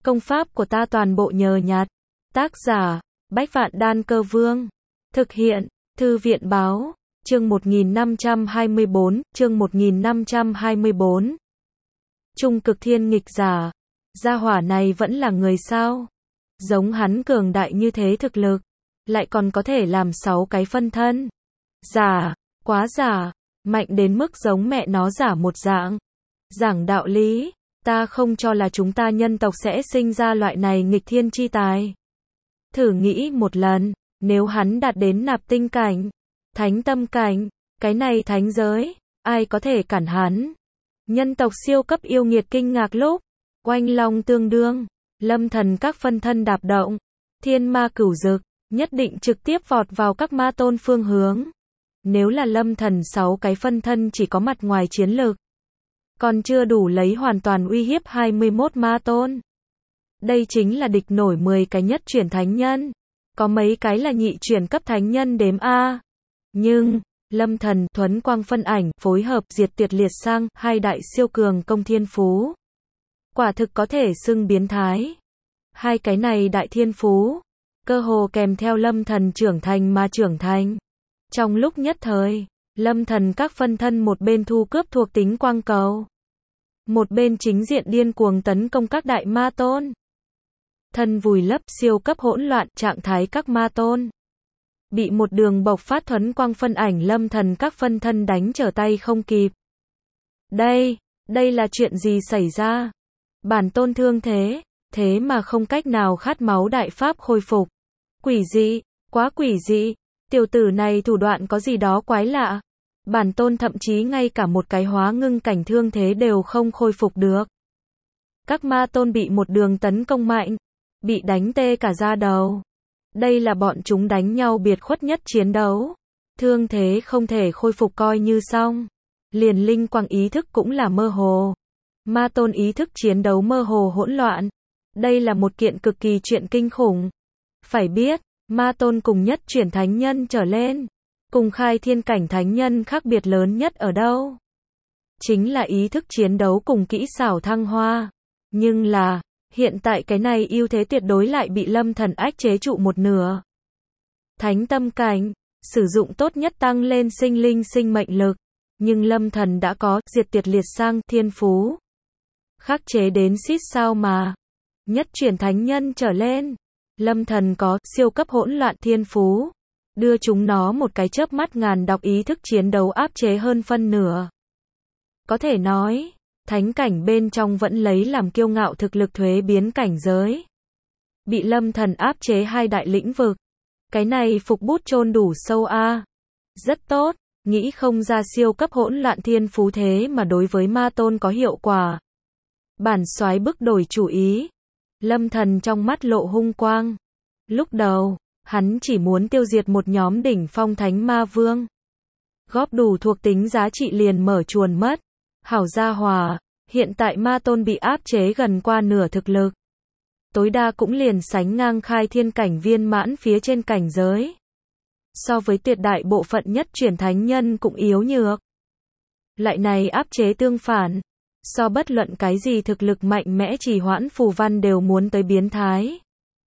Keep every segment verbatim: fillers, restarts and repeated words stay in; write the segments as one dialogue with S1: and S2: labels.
S1: Công pháp của ta toàn bộ nhờ nhặt. Tác giả, Bách Vạn Đan Cơ Vương. Thực hiện, Thư viện báo, chương một nghìn năm trăm hai mươi bốn, chương một nghìn năm trăm hai mươi bốn. Trung cực thiên nghịch giả. Gia hỏa này vẫn là người sao? Giống hắn cường đại như thế thực lực, lại còn có thể làm sáu cái phân thân. Giả, quá giả, mạnh đến mức giống mẹ nó giả một dạng. Giảng đạo lý, ta không cho là chúng ta nhân tộc sẽ sinh ra loại này nghịch thiên chi tài. Thử nghĩ một lần, nếu hắn đạt đến nạp tinh cảnh, thánh tâm cảnh, cái này thánh giới, ai có thể cản hắn? Nhân tộc siêu cấp yêu nghiệt kinh ngạc lúc, oanh long tương đương, lâm thần các phân thân đạp động, thiên ma cửu dực, nhất định trực tiếp vọt vào các ma tôn phương hướng. Nếu là lâm thần sáu cái phân thân chỉ có mặt ngoài chiến lực, còn chưa đủ lấy hoàn toàn uy hiếp hai mươi mốt ma tôn. Đây chính là địch nổi mười cái nhất chuyển thánh nhân, có mấy cái là nhị chuyển cấp thánh nhân đếm A. Nhưng, lâm thần, thuấn quang phân ảnh, phối hợp diệt tuyệt liệt sang, hai đại siêu cường công thiên phú. Quả thực có thể xưng biến thái. Hai cái này đại thiên phú, cơ hồ kèm theo lâm thần trưởng thành mà trưởng thành. Trong lúc nhất thời, lâm thần các phân thân một bên thu cướp thuộc tính quang cầu, một bên chính diện điên cuồng tấn công các đại ma tôn. Thân vùi lấp siêu cấp hỗn loạn trạng thái các ma tôn. Bị một đường bộc phát thuấn quang phân ảnh lâm thần các phân thân đánh trở tay không kịp. Đây, đây là chuyện gì xảy ra? Bản tôn thương thế, thế mà không cách nào khát máu đại pháp khôi phục. Quỷ dị, quá quỷ dị, tiểu tử này thủ đoạn có gì đó quái lạ. Bản tôn thậm chí ngay cả một cái hóa ngưng cảnh thương thế đều không khôi phục được. Các ma tôn bị một đường tấn công mạnh, bị đánh tê cả da đầu. Đây là bọn chúng đánh nhau biệt khuất nhất chiến đấu. Thương thế không thể khôi phục coi như xong. Liền linh quang ý thức cũng là mơ hồ. Ma tôn ý thức chiến đấu mơ hồ hỗn loạn. Đây là một kiện cực kỳ chuyện kinh khủng. Phải biết, ma tôn cùng nhất chuyển thánh nhân trở lên, cùng khai thiên cảnh thánh nhân khác biệt lớn nhất ở đâu? Chính là ý thức chiến đấu cùng kỹ xảo thăng hoa. Nhưng là, hiện tại cái này ưu thế tuyệt đối lại bị lâm thần ách chế trụ một nửa. Thánh tâm cảnh, sử dụng tốt nhất tăng lên sinh linh sinh mệnh lực. Nhưng lâm thần đã có diệt tuyệt liệt sang thiên phú. Khắc chế đến xít sao mà. Nhất chuyển thánh nhân trở lên. Lâm thần có siêu cấp hỗn loạn thiên phú. Đưa chúng nó một cái chớp mắt ngàn đọc ý thức chiến đấu áp chế hơn phân nửa. Có thể nói, thánh cảnh bên trong vẫn lấy làm kiêu ngạo thực lực thuế biến cảnh giới. Bị lâm thần áp chế hai đại lĩnh vực. Cái này phục bút chôn đủ sâu a. Rất tốt, nghĩ không ra siêu cấp hỗn loạn thiên phú thế mà đối với ma tôn có hiệu quả. Bản soái bức đổi chủ ý. Lâm thần trong mắt lộ hung quang. Lúc đầu, hắn chỉ muốn tiêu diệt một nhóm đỉnh phong thánh ma vương. Góp đủ thuộc tính giá trị liền mở chuồn mất. Hảo gia hòa, hiện tại ma tôn bị áp chế gần qua nửa thực lực. Tối đa cũng liền sánh ngang khai thiên cảnh viên mãn phía trên cảnh giới. So với tuyệt đại bộ phận nhất chuyển thánh nhân cũng yếu nhược. Lại này áp chế tương phản. So bất luận cái gì thực lực mạnh mẽ trì hoãn phù văn đều muốn tới biến thái.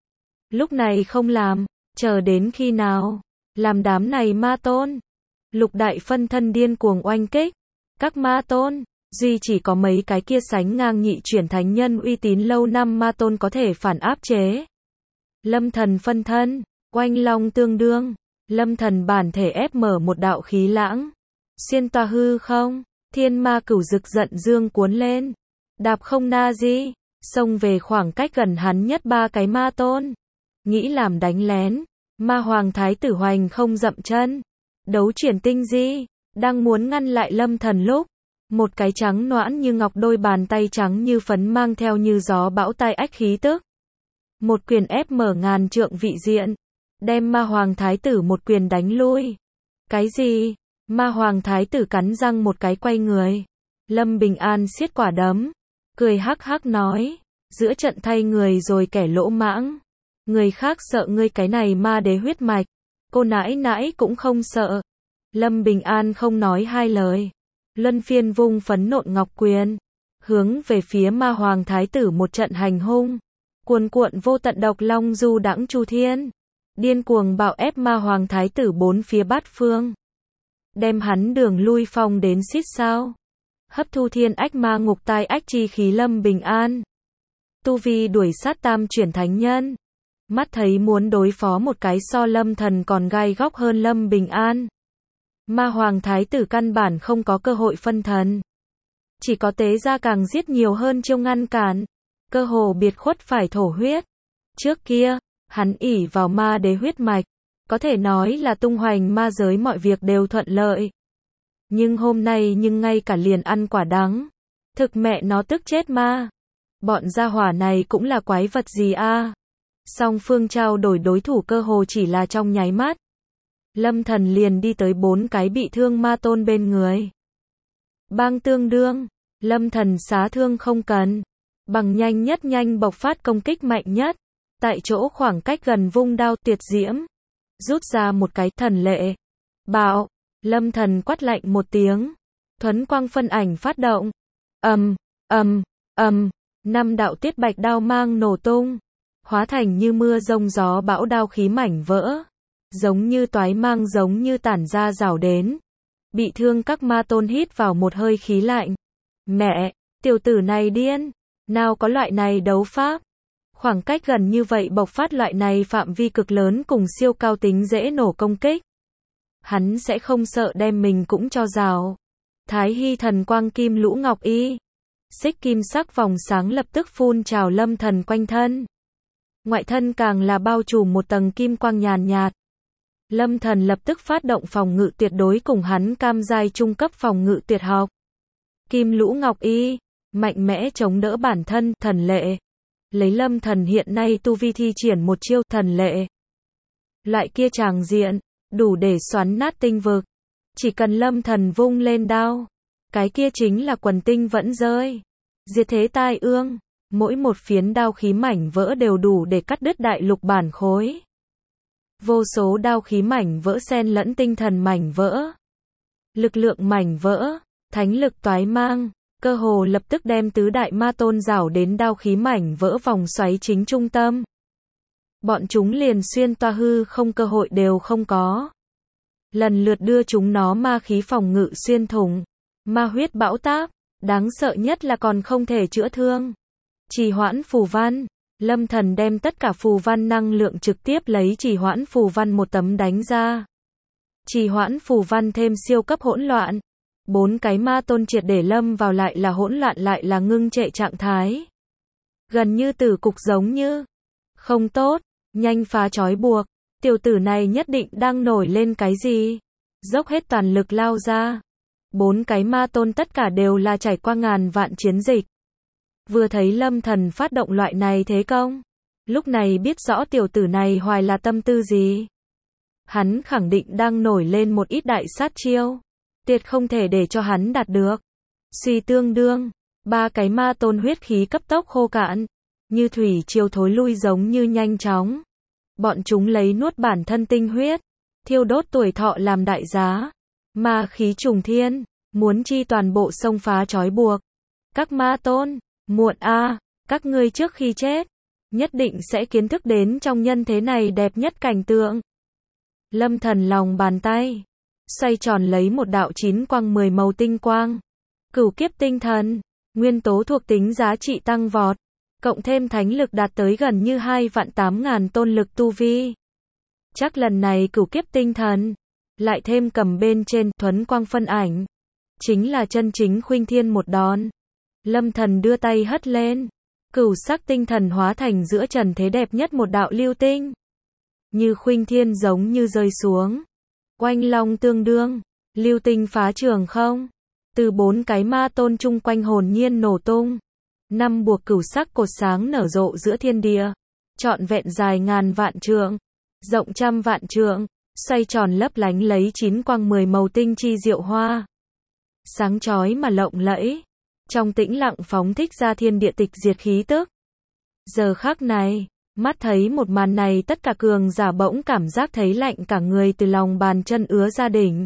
S1: Lúc này không làm, chờ đến khi nào? Làm đám này ma tôn. Lục đại phân thân điên cuồng oanh kích. Các ma tôn, duy chỉ có mấy cái kia sánh ngang nhị chuyển thánh nhân uy tín lâu năm ma tôn có thể phản áp chế. Lâm thần phân thân, oanh long tương đương. Lâm thần bản thể ép mở một đạo khí lãng. Xuyên toa hư không, thiên ma cửu dực giận dương cuốn lên. Đạp không na di, xông về khoảng cách gần hắn nhất ba cái ma tôn. Nghĩ làm đánh lén, ma hoàng thái tử hoành không dậm chân. Đấu chuyển tinh di, đang muốn ngăn lại lâm thần lúc. Một cái trắng noãn như ngọc đôi bàn tay trắng như phấn mang theo như gió bão tai ách khí tức. Một quyền ép mở ngàn trượng vị diện. Đem ma hoàng thái tử một quyền đánh lui. Cái gì? Ma hoàng thái tử cắn răng một cái quay người. Lâm Bình An siết quả đấm. Cười hắc hắc nói. Giữa trận thay người rồi kẻ lỗ mãng. Người khác sợ ngươi cái này ma đế huyết mạch. Cô nãi nãi cũng không sợ. Lâm Bình An không nói hai lời. Luân phiên vung phấn nộn ngọc quyền. Hướng về phía ma hoàng thái tử một trận hành hung. cuồn cuộn vô tận độc long du đãng chu thiên, điên cuồng bạo ép ma hoàng thái tử bốn phía bát phương, đem hắn đường lui phong đến xít sao, hấp thu thiên ách ma ngục tai ách chi khí lâm bình an, tu vi đuổi sát tam chuyển thánh nhân, mắt thấy muốn đối phó một cái so lâm thần còn gai góc hơn lâm bình an. Ma hoàng thái tử căn bản không có cơ hội phân thần, chỉ có tế ra càng giết nhiều hơn chiêu ngăn cản, cơ hồ biệt khuất phải thổ huyết. Trước kia, hắn ỷ vào ma đế huyết mạch, có thể nói là tung hoành ma giới mọi việc đều thuận lợi. Nhưng hôm nay nhưng ngay cả liền ăn quả đắng, thực mẹ nó tức chết ma. Bọn gia hỏa này cũng là quái vật gì a? Song phương trao đổi đối thủ cơ hồ chỉ là trong nháy mắt. Lâm thần liền đi tới bốn cái bị thương ma tôn bên người. Bang tương đương, lâm thần xá thương không cần, bằng nhanh nhất nhanh bộc phát công kích mạnh nhất, tại chỗ khoảng cách gần vung đao tuyệt diễm, rút ra một cái thần lệ. Bạo, lâm thần quát lạnh một tiếng, thuấn quang phân ảnh phát động. Ầm, ầm, ầm, năm đạo tiết bạch đao mang nổ tung, hóa thành như mưa rông gió bão đao khí mảnh vỡ, giống như toái mang giống như tản ra rào đến. Bị thương các ma tôn hít vào một hơi khí lạnh. Mẹ, tiểu tử này điên, nào có loại này đấu pháp. Khoảng cách gần như vậy bộc phát loại này phạm vi cực lớn cùng siêu cao tính dễ nổ công kích. Hắn sẽ không sợ đem mình cũng cho rào. Thái Hy thần quang kim lũ ngọc y. Xích kim sắc vòng sáng lập tức phun trào lâm thần quanh thân. Ngoại thân càng là bao trùm một tầng kim quang nhàn nhạt. Lâm thần lập tức phát động phòng ngự tuyệt đối cùng hắn cam giai trung cấp phòng ngự tuyệt học. Kim lũ ngọc y, mạnh mẽ chống đỡ bản thân, thần lệ. Lấy lâm thần hiện nay tu vi thi triển một chiêu thần lệ. Loại kia tràng diện, đủ để xoắn nát tinh vực. Chỉ cần lâm thần vung lên đao, cái kia chính là quần tinh vẫn rơi. Diệt thế tai ương, mỗi một phiến đao khí mảnh vỡ đều đủ để cắt đứt đại lục bản khối. Vô số đao khí mảnh vỡ xen lẫn tinh thần mảnh vỡ. Lực lượng mảnh vỡ, thánh lực toái mang, cơ hồ lập tức đem tứ đại ma tôn rảo đến đao khí mảnh vỡ vòng xoáy chính trung tâm. Bọn chúng liền xuyên toa hư không cơ hội đều không có. Lần lượt đưa chúng nó ma khí phòng ngự xuyên thủng. Ma huyết bão táp, đáng sợ nhất là còn không thể chữa thương. Trì hoãn phù văn. Lâm thần đem tất cả phù văn năng lượng trực tiếp lấy trì hoãn phù văn một tấm đánh ra. Trì hoãn phù văn thêm siêu cấp hỗn loạn. Bốn cái ma tôn triệt để lâm vào lại là hỗn loạn lại là ngưng trệ trạng thái. Gần như tử cục giống như. Không tốt, nhanh phá trói buộc. Tiểu tử này nhất định đang nổi lên cái gì. Dốc hết toàn lực lao ra. Bốn cái ma tôn tất cả đều là trải qua ngàn vạn chiến dịch. Vừa thấy lâm thần phát động loại này thế công, lúc này biết rõ tiểu tử này hoài là tâm tư gì. Hắn khẳng định đang nổi lên một ít đại sát chiêu, tuyệt không thể để cho hắn đạt được. Suy tương đương, ba cái ma tôn huyết khí cấp tốc khô cạn, như thủy triều thối lui giống như nhanh chóng. Bọn chúng lấy nuốt bản thân tinh huyết, thiêu đốt tuổi thọ làm đại giá. Ma khí trùng thiên, muốn chi toàn bộ xông phá trói buộc. Các ma tôn, muộn a, à, các ngươi trước khi chết, nhất định sẽ kiến thức đến trong nhân thế này đẹp nhất cảnh tượng. Lâm thần lòng bàn tay, xoay tròn lấy một đạo chín quang mười màu tinh quang. Cửu kiếp tinh thần, nguyên tố thuộc tính giá trị tăng vọt, cộng thêm thánh lực đạt tới gần như hai vạn tám ngàn tôn lực tu vi. Chắc lần này cửu kiếp tinh thần, lại thêm cầm bên trên thuấn quang phân ảnh, chính là chân chính khuynh thiên một đòn. Lâm thần đưa tay hất lên, cửu sắc tinh thần hóa thành giữa trần thế đẹp nhất một đạo lưu tinh. Như khuynh thiên giống như rơi xuống. Oanh long tương đương, lưu tinh phá trường không. Từ bốn cái ma tôn chung quanh hồn nhiên nổ tung. Năm buộc cửu sắc cột sáng nở rộ giữa thiên địa. Trọn vẹn dài ngàn vạn trượng, rộng trăm vạn trượng, xoay tròn lấp lánh lấy chín quang mười màu tinh chi diệu hoa. Sáng chói mà lộng lẫy. Trong tĩnh lặng phóng thích ra thiên địa tịch diệt khí tức. Giờ khắc này, mắt thấy một màn này tất cả cường giả bỗng cảm giác thấy lạnh cả người từ lòng bàn chân ứa ra đỉnh.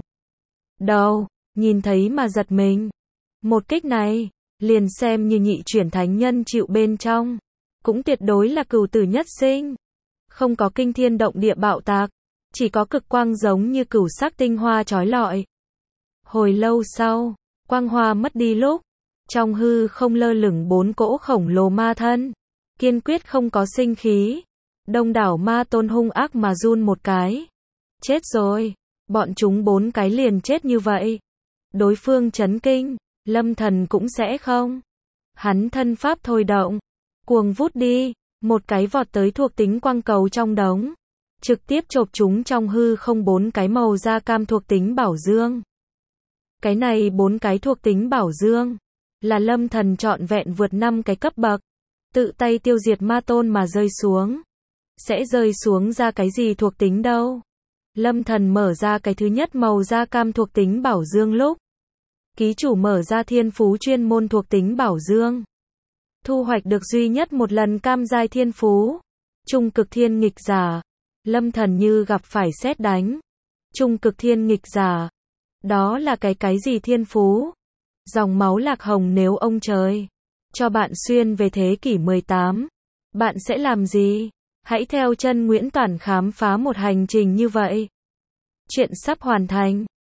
S1: Đầu, nhìn thấy mà giật mình. Một kích này, liền xem như nhị chuyển thánh nhân chịu bên trong. cũng tuyệt đối là cửu tử nhất sinh. Không có kinh thiên động địa bạo tạc, chỉ có cực quang giống như cửu sắc tinh hoa chói lọi. Hồi lâu sau, quang hoa mất đi lúc, trong hư không lơ lửng bốn cỗ khổng lồ ma thân, kiên quyết không có sinh khí. Đông đảo ma tôn hung ác mà run một cái. Chết rồi, bọn chúng bốn cái liền chết như vậy. Đối phương chấn kinh, Lâm Thần cũng sẽ không. Hắn thân pháp thôi động, cuồng vút đi, một cái vọt tới thuộc tính quang cầu trong đống, trực tiếp chộp chúng trong hư không bốn cái màu da cam thuộc tính bảo dương. Cái này bốn cái thuộc tính bảo dương, là Lâm Thần trọn vẹn vượt năm cái cấp bậc, tự tay tiêu diệt ma tôn mà rơi xuống. Sẽ rơi xuống ra cái gì thuộc tính đâu? Lâm Thần mở ra cái thứ nhất màu da cam thuộc tính bảo dương lúc, ký chủ mở ra thiên phú chuyên môn thuộc tính bảo dương, thu hoạch được duy nhất một lần cam giai thiên phú, trung cực thiên nghịch giả. Lâm Thần như gặp phải sét đánh. Trung cực thiên nghịch giả, đó là cái cái gì thiên phú? Dòng máu lạc hồng, nếu ông trời cho bạn xuyên về thế kỷ mười tám, bạn sẽ làm gì? Hãy theo chân Nguyễn Toản khám phá một hành trình như vậy. Chuyện sắp hoàn thành.